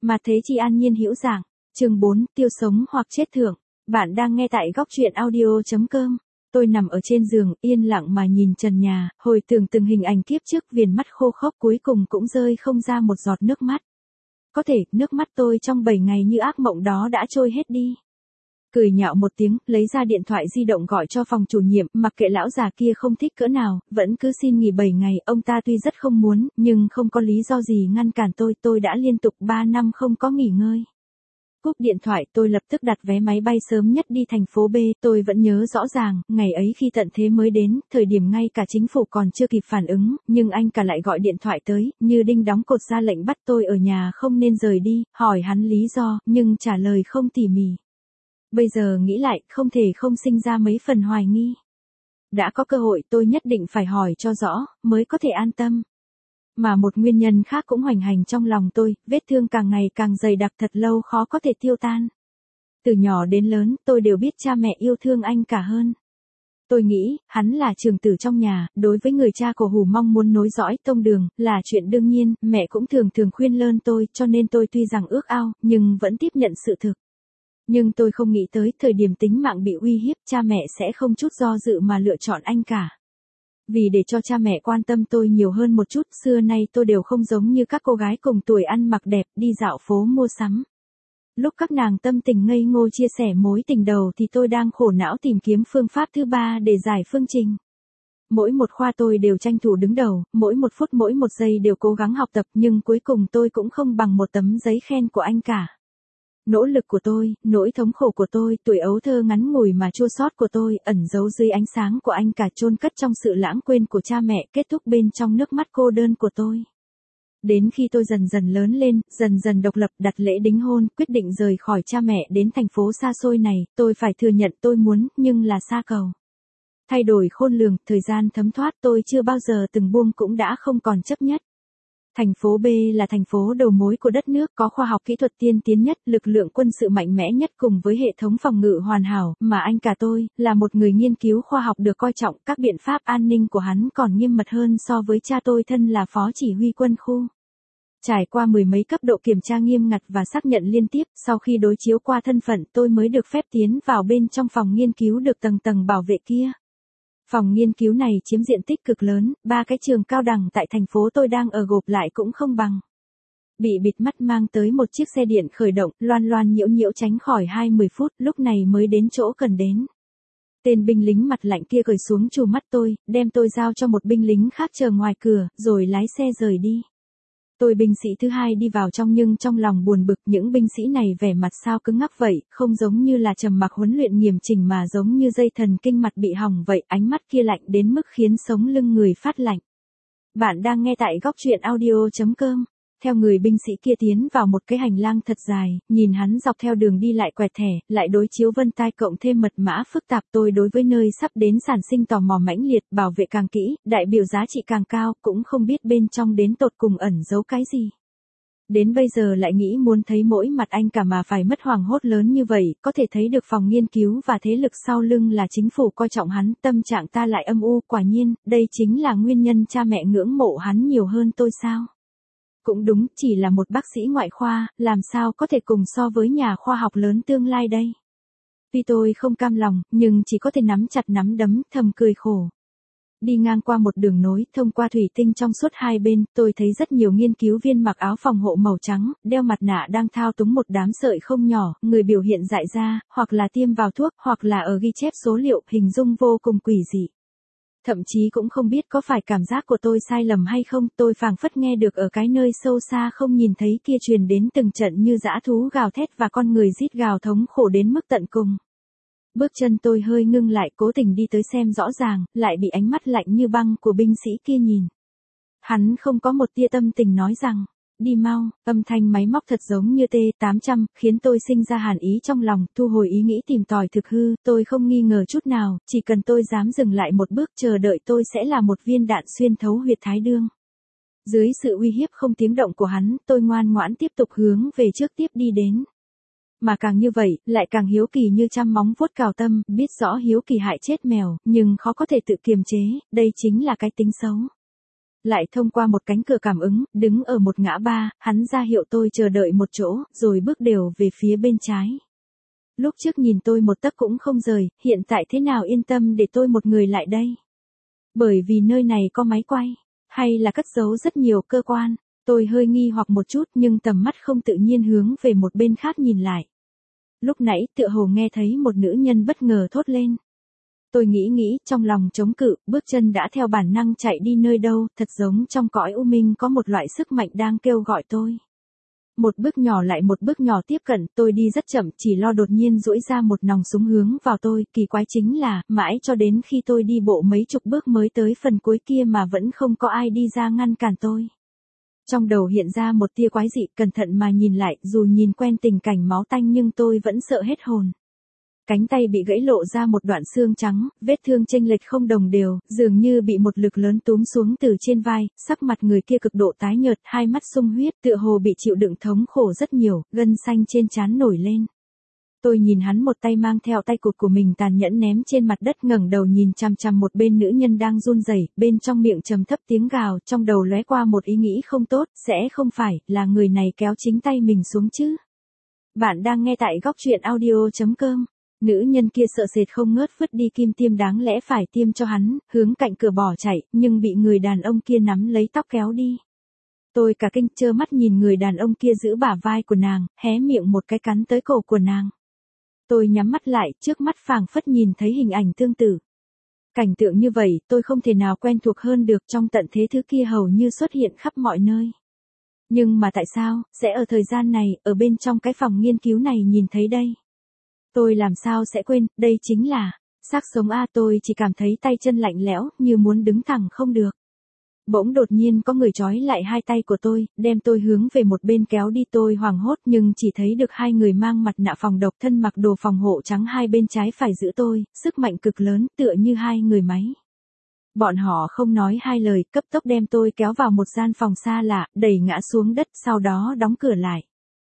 Mà thế chi an nhiên hữu giảng. Chương 4, tiêu sống hoặc chết thưởng. Bạn đang nghe tại góc truyện audio.com. Tôi nằm ở trên giường, yên lặng mà nhìn trần nhà, hồi tưởng từng hình ảnh kiếp trước, viền mắt khô khốc cuối cùng cũng rơi không ra một giọt nước mắt. Có thể, nước mắt tôi trong 7 ngày như ác mộng đó đã trôi hết đi. Cười nhạo một tiếng, lấy ra điện thoại di động gọi cho phòng chủ nhiệm, mặc kệ lão già kia không thích cỡ nào, vẫn cứ xin nghỉ 7 ngày, ông ta tuy rất không muốn, nhưng không có lý do gì ngăn cản tôi đã liên tục 3 năm không có nghỉ ngơi. Cúp điện thoại, tôi lập tức đặt vé máy bay sớm nhất đi thành phố B, tôi vẫn nhớ rõ ràng, ngày ấy khi tận thế mới đến, thời điểm ngay cả chính phủ còn chưa kịp phản ứng, nhưng anh cả lại gọi điện thoại tới, như đinh đóng cột ra lệnh bắt tôi ở nhà không nên rời đi, hỏi hắn lý do, nhưng trả lời không tỉ mỉ. Bây giờ nghĩ lại, không thể không sinh ra mấy phần hoài nghi. Đã có cơ hội tôi nhất định phải hỏi cho rõ, mới có thể an tâm. Mà một nguyên nhân khác cũng hoành hành trong lòng tôi, vết thương càng ngày càng dày đặc thật lâu khó có thể tiêu tan. Từ nhỏ đến lớn, tôi đều biết cha mẹ yêu thương anh cả hơn. Tôi nghĩ, hắn là trưởng tử trong nhà, đối với người cha cổ hủ mong muốn nối dõi tông đường, là chuyện đương nhiên, mẹ cũng thường khuyên lơn tôi, cho nên tôi tuy rằng ước ao, nhưng vẫn tiếp nhận sự thực. Nhưng tôi không nghĩ tới thời điểm tính mạng bị uy hiếp, cha mẹ sẽ không chút do dự mà lựa chọn anh cả. Vì để cho cha mẹ quan tâm tôi nhiều hơn một chút, xưa nay tôi đều không giống như các cô gái cùng tuổi ăn mặc đẹp, đi dạo phố mua sắm. Lúc các nàng tâm tình ngây ngô chia sẻ mối tình đầu thì tôi đang khổ não tìm kiếm phương pháp thứ ba để giải phương trình. Mỗi một khoa tôi đều tranh thủ đứng đầu, mỗi một phút mỗi một giây đều cố gắng học tập, nhưng cuối cùng tôi cũng không bằng một tấm giấy khen của anh cả. Nỗ lực của tôi, nỗi thống khổ của tôi, tuổi ấu thơ ngắn ngủi mà chua xót của tôi, ẩn giấu dưới ánh sáng của anh cả, chôn cất trong sự lãng quên của cha mẹ, kết thúc bên trong nước mắt cô đơn của tôi. Đến khi tôi dần dần lớn lên, dần dần độc lập, đặt lễ đính hôn, quyết định rời khỏi cha mẹ đến thành phố xa xôi này, tôi phải thừa nhận tôi muốn, nhưng là xa cầu. Thay đổi khôn lường, thời gian thấm thoát, tôi chưa bao giờ từng buông cũng đã không còn chấp nhất. Thành phố B là thành phố đầu mối của đất nước, có khoa học kỹ thuật tiên tiến nhất, lực lượng quân sự mạnh mẽ nhất cùng với hệ thống phòng ngự hoàn hảo, mà anh cả tôi, là một người nghiên cứu khoa học được coi trọng, các biện pháp an ninh của hắn còn nghiêm mật hơn so với cha tôi thân là phó chỉ huy quân khu. Trải qua 10 mấy cấp độ kiểm tra nghiêm ngặt và xác nhận liên tiếp, sau khi đối chiếu qua thân phận tôi mới được phép tiến vào bên trong phòng nghiên cứu được tầng tầng bảo vệ kia. Phòng nghiên cứu này chiếm diện tích cực lớn, 3 cái trường cao đẳng tại thành phố tôi đang ở gộp lại cũng không bằng. Bị bịt mắt mang tới một chiếc xe điện khởi động, loan loan nhiễu nhiễu tránh khỏi 20 phút, lúc này mới đến chỗ cần đến. Tên binh lính mặt lạnh kia cởi xuống trù mắt tôi, đem tôi giao cho một binh lính khác chờ ngoài cửa, rồi lái xe rời đi. Tôi binh sĩ thứ hai đi vào trong nhưng trong lòng buồn bực, những binh sĩ này vẻ mặt sao cứng ngắc vậy, không giống như là trầm mặc huấn luyện nghiêm chỉnh mà giống như dây thần kinh mặt bị hỏng vậy, ánh mắt kia lạnh đến mức khiến sống lưng người phát lạnh. Bạn đang nghe tại góc truyện audio.com. Theo người binh sĩ kia tiến vào một cái hành lang thật dài, nhìn hắn dọc theo đường đi lại quẹt thẻ, lại đối chiếu vân tay cộng thêm mật mã phức tạp, tôi đối với nơi sắp đến sản sinh tò mò mãnh liệt, bảo vệ càng kỹ, đại biểu giá trị càng cao, cũng không biết bên trong đến tột cùng ẩn giấu cái gì. Đến bây giờ lại nghĩ muốn thấy mỗi mặt anh cả mà phải mất hoảng hốt lớn như vậy, có thể thấy được phòng nghiên cứu và thế lực sau lưng là chính phủ coi trọng hắn, tâm trạng ta lại âm u, quả nhiên, đây chính là nguyên nhân cha mẹ ngưỡng mộ hắn nhiều hơn tôi sao? Cũng đúng, chỉ là một bác sĩ ngoại khoa, làm sao có thể cùng so với nhà khoa học lớn tương lai đây. Tuy tôi không cam lòng, nhưng chỉ có thể nắm chặt nắm đấm, thầm cười khổ. Đi ngang qua một đường nối, thông qua thủy tinh trong suốt hai bên, tôi thấy rất nhiều nghiên cứu viên mặc áo phòng hộ màu trắng, đeo mặt nạ đang thao túng một đám sợi không nhỏ, người biểu hiện dại ra, hoặc là tiêm vào thuốc, hoặc là ở ghi chép số liệu, hình dung vô cùng quỷ dị. Thậm chí cũng không biết có phải cảm giác của tôi sai lầm hay không, tôi phảng phất nghe được ở cái nơi sâu xa không nhìn thấy kia truyền đến từng trận như dã thú gào thét và con người rít gào thống khổ đến mức tận cùng. Bước chân tôi hơi ngưng lại, cố tình đi tới xem rõ ràng, lại bị ánh mắt lạnh như băng của binh sĩ kia nhìn. Hắn không có một tia tâm tình nói rằng, đi mau, âm thanh máy móc thật giống như T-800, khiến tôi sinh ra hàn ý trong lòng, thu hồi ý nghĩ tìm tòi thực hư, tôi không nghi ngờ chút nào, chỉ cần tôi dám dừng lại một bước chờ đợi tôi sẽ là một viên đạn xuyên thấu huyệt thái dương. Dưới sự uy hiếp không tiếng động của hắn, tôi ngoan ngoãn tiếp tục hướng về trước tiếp đi đến. Mà càng như vậy, lại càng hiếu kỳ như trăm móng vuốt cào tâm, biết rõ hiếu kỳ hại chết mèo, nhưng khó có thể tự kiềm chế, đây chính là cái tính xấu. Lại thông qua một cánh cửa cảm ứng, đứng ở một ngã ba, hắn ra hiệu tôi chờ đợi một chỗ, rồi bước đều về phía bên trái. Lúc trước nhìn tôi một tấc cũng không rời, hiện tại thế nào yên tâm để tôi một người lại đây? Bởi vì nơi này có máy quay, hay là cất giấu rất nhiều cơ quan? Tôi hơi nghi hoặc một chút nhưng tầm mắt không tự nhiên hướng về một bên khác nhìn lại. Lúc nãy tựa hồ nghe thấy một nữ nhân bất ngờ thốt lên. Tôi nghĩ trong lòng chống cự, bước chân đã theo bản năng chạy đi nơi đâu, thật giống trong cõi u minh có một loại sức mạnh đang kêu gọi tôi. Một bước nhỏ lại một bước nhỏ tiếp cận, tôi đi rất chậm, chỉ lo đột nhiên duỗi ra một nòng súng hướng vào tôi, kỳ quái chính là, mãi cho đến khi tôi đi bộ mấy chục bước mới tới phần cuối kia mà vẫn không có ai đi ra ngăn cản tôi. Trong đầu hiện ra một tia quái dị, cẩn thận mà nhìn lại, dù nhìn quen tình cảnh máu tanh nhưng tôi vẫn sợ hết hồn. Cánh tay bị gãy lộ ra một đoạn xương trắng, vết thương chênh lệch không đồng đều, dường như bị một lực lớn túm xuống từ trên vai, sắc mặt người kia cực độ tái nhợt, hai mắt sung huyết, tựa hồ bị chịu đựng thống khổ rất nhiều, gân xanh trên trán nổi lên. Tôi nhìn hắn một tay mang theo tay cụt của mình tàn nhẫn ném trên mặt đất, ngẩng đầu nhìn chằm chằm một bên nữ nhân đang run rẩy, bên trong miệng trầm thấp tiếng gào, trong đầu lóe qua một ý nghĩ không tốt, sẽ không phải là người này kéo chính tay mình xuống chứ? Bạn đang nghe tại góc truyện audio.com. Nữ nhân kia sợ sệt không ngớt vứt đi kim tiêm đáng lẽ phải tiêm cho hắn, hướng cạnh cửa bỏ chạy, nhưng bị người đàn ông kia nắm lấy tóc kéo đi. Tôi cả kinh trơ mắt nhìn người đàn ông kia giữ bả vai của nàng, hé miệng một cái cắn tới cổ của nàng. Tôi nhắm mắt lại, trước mắt phảng phất nhìn thấy hình ảnh tương tự. Cảnh tượng như vậy, tôi không thể nào quen thuộc hơn được, trong tận thế thứ kia hầu như xuất hiện khắp mọi nơi. Nhưng mà tại sao, sẽ ở thời gian này, ở bên trong cái phòng nghiên cứu này nhìn thấy đây? Tôi làm sao sẽ quên, đây chính là xác sống a, tôi chỉ cảm thấy tay chân lạnh lẽo, như muốn đứng thẳng không được. Bỗng đột nhiên có người trói lại hai tay của tôi, đem tôi hướng về một bên kéo đi, tôi hoảng hốt nhưng chỉ thấy được hai người mang mặt nạ phòng độc, thân mặc đồ phòng hộ trắng, hai bên trái phải giữ tôi, sức mạnh cực lớn, tựa như hai người máy. Bọn họ không nói hai lời, cấp tốc đem tôi kéo vào một gian phòng xa lạ, đẩy ngã xuống đất, sau đó đóng cửa lại.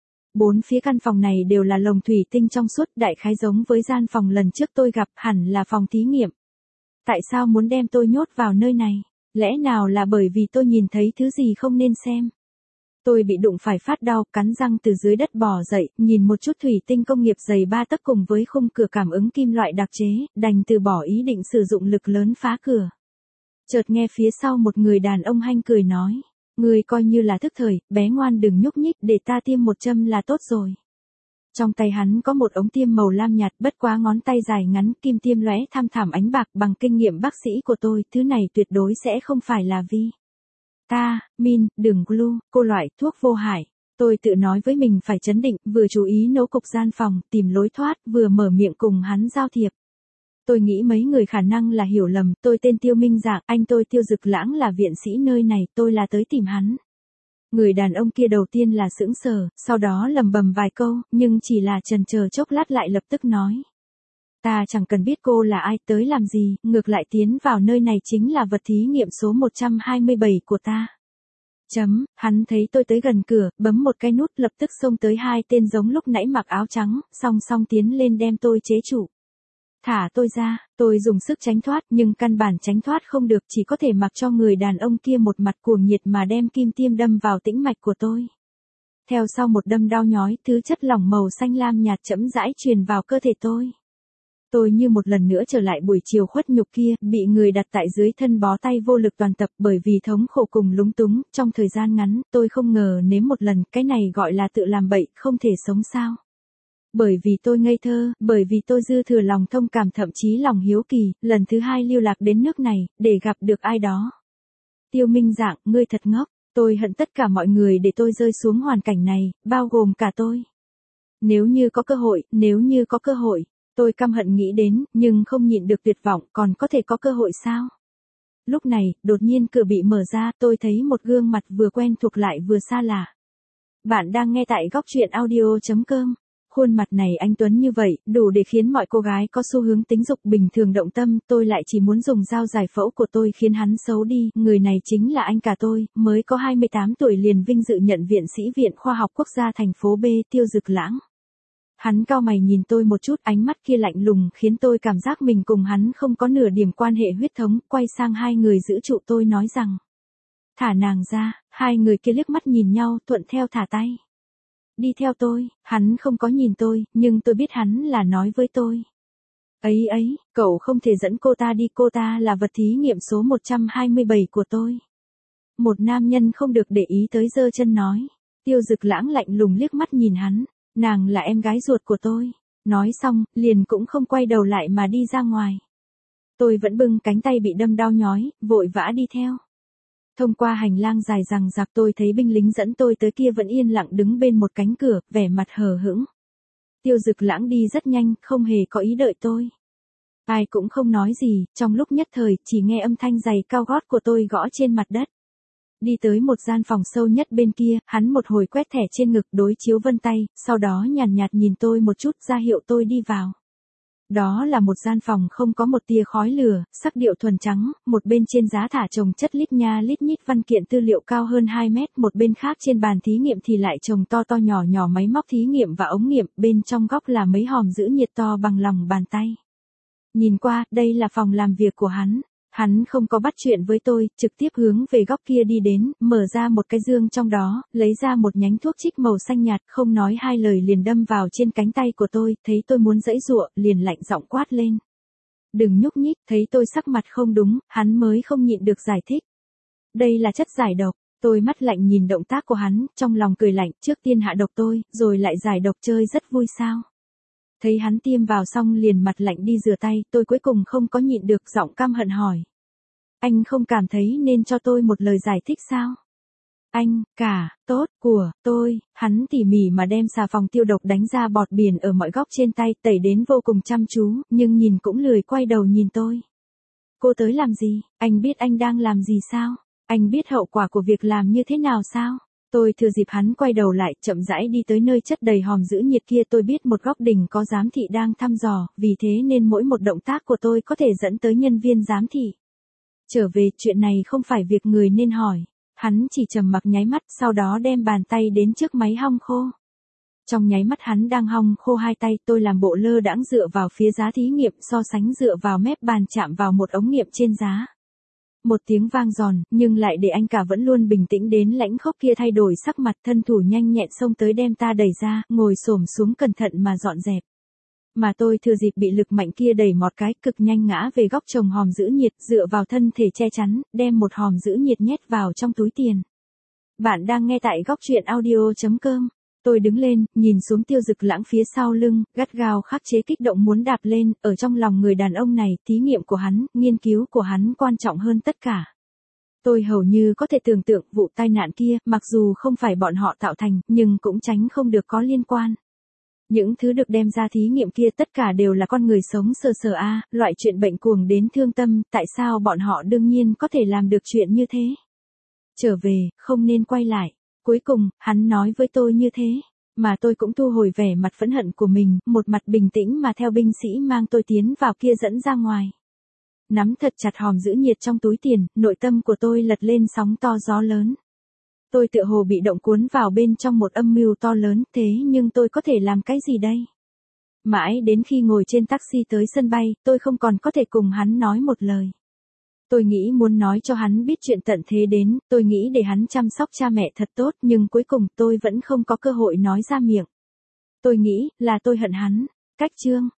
Bốn phía căn phòng này đều là lồng thủy tinh trong suốt, đại khái giống với gian phòng lần trước tôi gặp, hẳn là phòng thí nghiệm. Tại sao muốn đem tôi nhốt vào nơi này? Lẽ nào là bởi vì tôi nhìn thấy thứ gì không nên xem? Tôi bị đụng phải phát đau, cắn răng từ dưới đất bò dậy, nhìn một chút thủy tinh công nghiệp dày 3 tấc cùng với khung cửa cảm ứng kim loại đặc chế, đành từ bỏ ý định sử dụng lực lớn phá cửa. Chợt nghe phía sau một người đàn ông hanh cười nói. Người coi như là thức thời, bé ngoan đừng nhúc nhích, để ta tiêm một châm là tốt rồi. Trong tay hắn có một ống tiêm màu lam nhạt, bất quá ngón tay dài ngắn, kim tiêm lóe thăm thẳm ánh bạc, bằng kinh nghiệm bác sĩ của tôi, thứ này tuyệt đối sẽ không phải là vitamin, đường glu, cô loại thuốc vô hại. Tôi tự nói với mình phải trấn định, vừa chú ý nấu cục gian phòng, tìm lối thoát, vừa mở miệng cùng hắn giao thiệp. Tôi nghĩ mấy người khả năng là hiểu lầm, tôi tên Tiêu Minh Dạng, anh tôi Tiêu Dực Lãng là viện sĩ nơi này, tôi là tới tìm hắn. Người đàn ông kia đầu tiên là sững sờ, sau đó lầm bầm vài câu, nhưng chỉ là chần chờ chốc lát lại lập tức nói. Ta chẳng cần biết cô là ai, tới làm gì, ngược lại tiến vào nơi này chính là vật thí nghiệm số 127 của ta. Hắn thấy tôi tới gần cửa, bấm một cái nút, lập tức xông tới hai tên giống lúc nãy mặc áo trắng, song song tiến lên đem tôi chế trụ. Thả tôi ra, tôi dùng sức tránh thoát nhưng căn bản tránh thoát không được, chỉ có thể mặc cho người đàn ông kia một mặt cuồng nhiệt mà đem kim tiêm đâm vào tĩnh mạch của tôi. Theo sau một đâm đau nhói, thứ chất lỏng màu xanh lam nhạt chậm rãi truyền vào cơ thể tôi. Tôi như một lần nữa trở lại buổi chiều khuất nhục kia, bị người đặt tại dưới thân bó tay vô lực toàn tập, bởi vì thống khổ cùng lúng túng, trong thời gian ngắn, tôi không ngờ nếm một lần, cái này gọi là tự làm bậy, không thể sống sao. Bởi vì tôi ngây thơ, bởi vì tôi dư thừa lòng thông cảm, thậm chí lòng hiếu kỳ, lần thứ hai lưu lạc đến nước này, để gặp được ai đó. Tiêu Minh Dạng, ngươi thật ngốc, tôi hận tất cả mọi người để tôi rơi xuống hoàn cảnh này, bao gồm cả tôi. Nếu như có cơ hội, tôi căm hận nghĩ đến, nhưng không nhịn được tuyệt vọng, còn có thể có cơ hội sao? Lúc này, đột nhiên cửa bị mở ra, tôi thấy một gương mặt vừa quen thuộc lại vừa xa lạ. Bạn đang nghe tại góc truyện audio.com. Khuôn mặt này anh tuấn như vậy, đủ để khiến mọi cô gái có xu hướng tính dục bình thường động tâm, tôi lại chỉ muốn dùng dao giải phẫu của tôi khiến hắn xấu đi, người này chính là anh cả tôi, mới có 28 tuổi liền vinh dự nhận viện sĩ Viện Khoa học Quốc gia thành phố B, Tiêu Dực Lãng. Hắn cau mày nhìn tôi một chút, ánh mắt kia lạnh lùng khiến tôi cảm giác mình cùng hắn không có nửa điểm quan hệ huyết thống, quay sang hai người giữ trụ tôi nói rằng. Thả nàng ra, hai người kia liếc mắt nhìn nhau, thuận theo thả tay. Đi theo tôi, hắn không có nhìn tôi, nhưng tôi biết hắn là nói với tôi. Ấy, cậu không thể dẫn cô ta đi, cô ta là vật thí nghiệm số 127 của tôi. Một nam nhân không được để ý tới giơ chân nói. Tiêu Dực Lãng lạnh lùng liếc mắt nhìn hắn, nàng là em gái ruột của tôi. Nói xong, liền cũng không quay đầu lại mà đi ra ngoài. Tôi vẫn bưng cánh tay bị đâm đau nhói, vội vã đi theo. Thông qua hành lang dài rằng rạc tôi thấy binh lính dẫn tôi tới kia vẫn yên lặng đứng bên một cánh cửa, vẻ mặt hờ hững. Tiêu Dực Lãng đi rất nhanh, không hề có ý đợi tôi. Ai cũng không nói gì, trong lúc nhất thời, chỉ nghe âm thanh giày cao gót của tôi gõ trên mặt đất. Đi tới một gian phòng sâu nhất bên kia, hắn một hồi quét thẻ trên ngực đối chiếu vân tay, sau đó nhàn nhạt nhìn tôi một chút ra hiệu tôi đi vào. Đó là một gian phòng không có một tia khói lửa, sắc điệu thuần trắng, một bên trên giá thả chồng chất lít nha lít nhít văn kiện tư liệu cao hơn 2 mét, một bên khác trên bàn thí nghiệm thì lại chồng to to nhỏ nhỏ máy móc thí nghiệm và ống nghiệm, bên trong góc là mấy hòm giữ nhiệt to bằng lòng bàn tay. Nhìn qua, đây là phòng làm việc của hắn. Hắn không có bắt chuyện với tôi, trực tiếp hướng về góc kia đi đến, mở ra một cái dương trong đó, lấy ra một nhánh thuốc trích màu xanh nhạt, không nói hai lời liền đâm vào trên cánh tay của tôi, thấy tôi muốn giãy giụa, liền lạnh giọng quát lên. Đừng nhúc nhích, thấy tôi sắc mặt không đúng, hắn mới không nhịn được giải thích. Đây là chất giải độc, tôi mắt lạnh nhìn động tác của hắn, trong lòng cười lạnh, trước tiên hạ độc tôi, rồi lại giải độc chơi rất vui sao. Thấy hắn tiêm vào xong liền mặt lạnh đi rửa tay, tôi cuối cùng không có nhịn được giọng căm hận hỏi. Anh không cảm thấy nên cho tôi một lời giải thích sao? Anh, tốt, của, tôi, hắn tỉ mỉ mà đem xà phòng tiêu độc đánh ra bọt biển ở mọi góc trên tay, tẩy đến vô cùng chăm chú, nhưng nhìn cũng lười quay đầu nhìn tôi. Cô tới làm gì? Anh biết anh đang làm gì sao? Anh biết hậu quả của việc làm như thế nào sao? Tôi thừa dịp hắn quay đầu lại, chậm rãi đi tới nơi chất đầy hòm giữ nhiệt kia, tôi biết một góc đỉnh có giám thị đang thăm dò, vì thế nên mỗi một động tác của tôi có thể dẫn tới nhân viên giám thị. Trở về, chuyện này không phải việc người nên hỏi. Hắn chỉ trầm mặc nháy mắt, sau đó đem bàn tay đến trước máy hong khô. Trong nháy mắt hắn đang hong khô hai tay, tôi làm bộ lơ đãng dựa vào phía giá thí nghiệm, so sánh dựa vào mép bàn chạm vào một ống nghiệm trên giá. Một tiếng vang giòn, nhưng lại để anh cả vẫn luôn bình tĩnh đến lãnh khốc kia thay đổi sắc mặt, thân thủ nhanh nhẹn xông tới đem ta đẩy ra, ngồi xổm xuống cẩn thận mà dọn dẹp. Mà tôi thừa dịp bị lực mạnh kia đẩy một cái, cực nhanh ngã về góc chồng hòm giữ nhiệt, dựa vào thân thể che chắn, đem một hòm giữ nhiệt nhét vào trong túi tiền. Bạn đang nghe tại góc truyện audio.com. Tôi đứng lên, nhìn xuống Tiêu Dực Lãng phía sau lưng, gắt gao khắc chế kích động muốn đạp lên, ở trong lòng người đàn ông này, thí nghiệm của hắn, nghiên cứu của hắn quan trọng hơn tất cả. Tôi hầu như có thể tưởng tượng vụ tai nạn kia, mặc dù không phải bọn họ tạo thành, nhưng cũng tránh không được có liên quan. Những thứ được đem ra thí nghiệm kia tất cả đều là con người sống sờ sờ loại chuyện bệnh cuồng đến thương tâm, tại sao bọn họ đương nhiên có thể làm được chuyện như thế? Trở về, không nên quay lại. Cuối cùng, hắn nói với tôi như thế, mà tôi cũng thu hồi vẻ mặt phẫn hận của mình, một mặt bình tĩnh mà theo binh sĩ mang tôi tiến vào kia dẫn ra ngoài. Nắm thật chặt hòm giữ nhiệt trong túi tiền, nội tâm của tôi lật lên sóng to gió lớn. Tôi tựa hồ bị động cuốn vào bên trong một âm mưu to lớn, thế nhưng tôi có thể làm cái gì đây? Mãi đến khi ngồi trên taxi tới sân bay, tôi không còn có thể cùng hắn nói một lời. Tôi nghĩ muốn nói cho hắn biết chuyện tận thế đến, tôi nghĩ để hắn chăm sóc cha mẹ thật tốt, nhưng cuối cùng tôi vẫn không có cơ hội nói ra miệng. Tôi nghĩ là tôi hận hắn. Cách chương